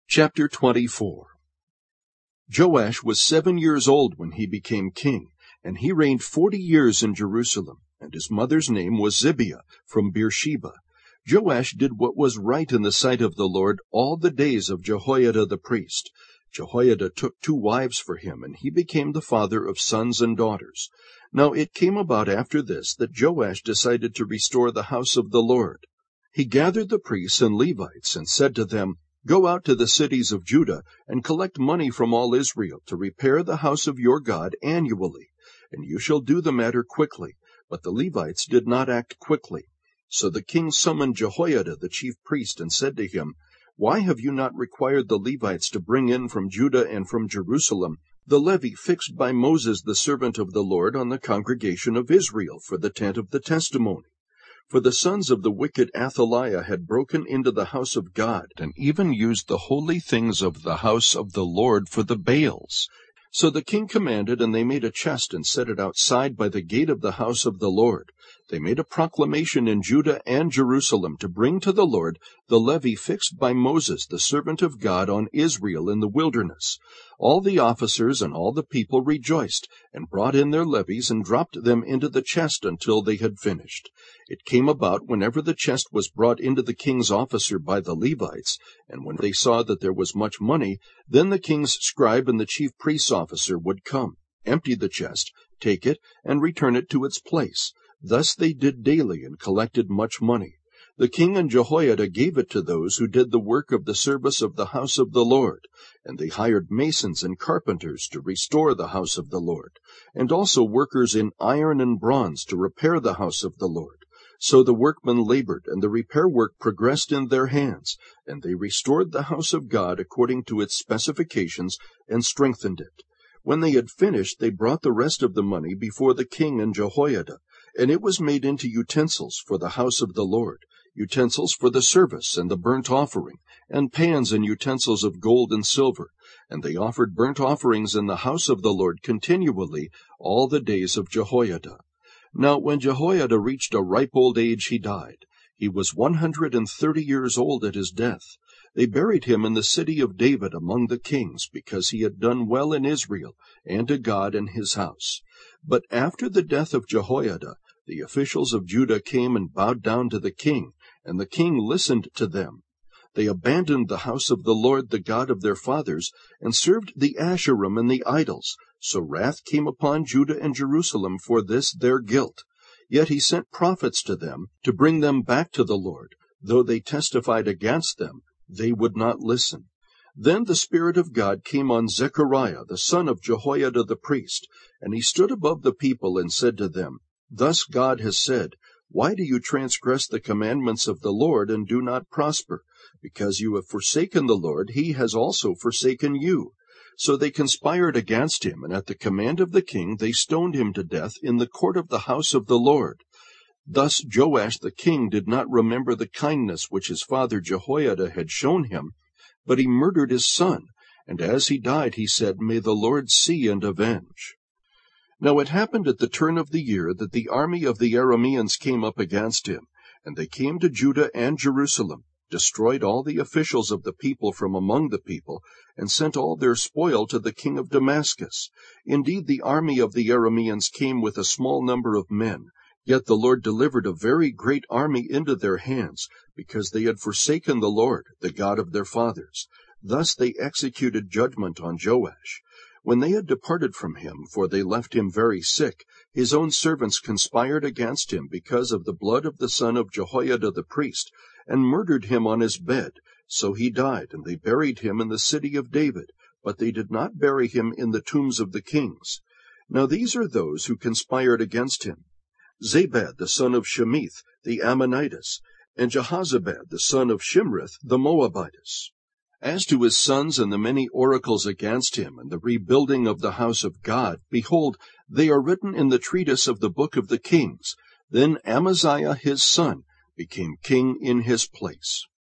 Chapter 24. Joash was 7 years old when he became king, and he reigned 40 years in Jerusalem, and his mother's name was Zibiah, from Beersheba. Joash did what was right in the sight of the Lord all the days of Jehoiada the priest. Jehoiada took 2 wives for him, and he became the father of sons and daughters. Now it came about after this that Joash decided to restore the house of the Lord. He gathered the priests and Levites and said to them, "Go out to the cities of Judah and collect money from all Israel to repair the house of your God annually, and you shall do the matter quickly." But the Levites did not act quickly. So the king summoned Jehoiada the chief priest and said to him, "Why have you not required the Levites to bring in from Judah and from Jerusalem the levy fixed by Moses the servant of the Lord on the congregation of Israel for the tent of the testimony?" For the sons of the wicked Athaliah had broken into the house of God, and even used the holy things of the house of the Lord for the Baals. So the king commanded, and they made a chest and set it outside by the gate of the house of the Lord. They made a proclamation in Judah and Jerusalem to bring to the Lord the levy fixed by Moses the servant of God on Israel in the wilderness. All the officers and all the people rejoiced, and brought in their levies and dropped them into the chest until they had finished. It came about, whenever the chest was brought into the king's officer by the Levites, and when they saw that there was much money, then the king's scribe and the chief priest's officer would come, empty the chest, take it, and return it to its place. Thus they did daily, and collected much money. The king and Jehoiada gave it to those who did the work of the service of the house of the Lord, and they hired masons and carpenters to restore the house of the Lord, and also workers in iron and bronze to repair the house of the Lord. So the workmen labored, and the repair work progressed in their hands, and they restored the house of God according to its specifications, and strengthened it. When they had finished, they brought the rest of the money before the king and Jehoiada, and it was made into utensils for the house of the Lord, utensils for the service and the burnt offering, and pans and utensils of gold and silver. And they offered burnt offerings in the house of the Lord continually all the days of Jehoiada. Now when Jehoiada reached a ripe old age, he died. He was 130 years old at his death. They buried him in the city of David among the kings, because he had done well in Israel, and to God and his house. But after the death of Jehoiada, the officials of Judah came and bowed down to the king, and the king listened to them. They abandoned the house of the Lord, the God of their fathers, and served the Asherim and the idols. So wrath came upon Judah and Jerusalem for this their guilt. Yet he sent prophets to them to bring them back to the Lord. Though they testified against them, they would not listen. Then the Spirit of God came on Zechariah, the son of Jehoiada the priest, and he stood above the people and said to them, "Thus God has said, Why do you transgress the commandments of the Lord and do not prosper? Because you have forsaken the Lord, he has also forsaken you." So they conspired against him, and at the command of the king they stoned him to death in the court of the house of the Lord. Thus Joash the king did not remember the kindness which his father Jehoiada had shown him, but he murdered his son, and as he died he said, "May the Lord see and avenge." Now it happened at the turn of the year that the army of the Arameans came up against him, and they came to Judah and Jerusalem, destroyed all the officials of the people from among the people, and sent all their spoil to the king of Damascus. Indeed, the army of the Arameans came with a small number of men, yet the Lord delivered a very great army into their hands, because they had forsaken the Lord, the God of their fathers. Thus they executed judgment on Joash. When they had departed from him, for they left him very sick, his own servants conspired against him because of the blood of the son of Jehoiada the priest, and murdered him on his bed. So he died, and they buried him in the city of David, but they did not bury him in the tombs of the kings. Now these are those who conspired against him: Zabad the son of Shemith the Ammonitess, and Jehozabad the son of Shimrith the Moabitess. As to his sons and the many oracles against him, and the rebuilding of the house of God, behold, they are written in the treatise of the book of the kings. Then Amaziah his son became king in his place.